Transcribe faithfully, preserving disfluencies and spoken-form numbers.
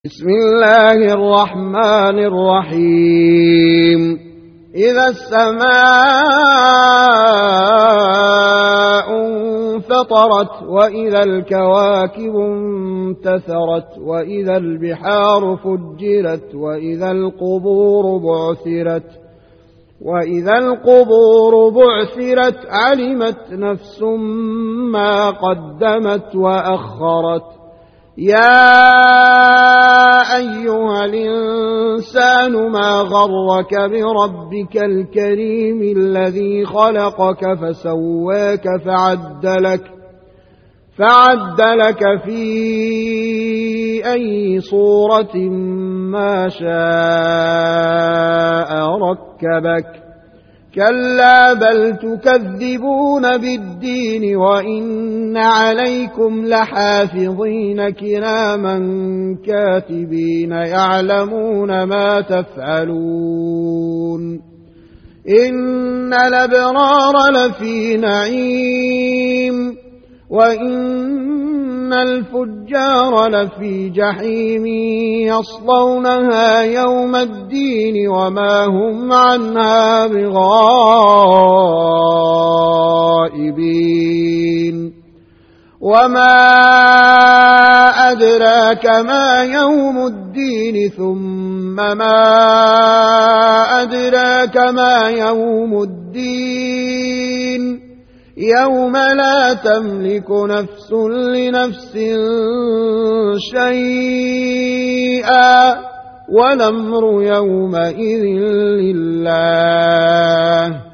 بسم الله الرحمن الرحيم إذا السماء انفطرت وإذا الكواكب انتثرت وإذا البحار فجرت وإذا القبور بعثرت وإذا القبور بعثرت علمت نفس ما قدمت وأخرت يا أيها الإنسان ما غرك بربك الكريم الذي خلقك فسواك فعدلك فعدلك في أي صورة ما شاء ركبك كلا بل تكذبون بالدين وإن عليكم لحافظين كراما كاتبين يعلمون ما تفعلون إن الأبرار لفي نعيم وإن الفجار لفي جحيم يصلونها يوم الدين وما هم عنها بغائبين وما أدراك ما يوم الدين ثم ما أدراك ما يوم الدين يوم لا تملك نفس لنفس شيئا والأمر يومئذ لله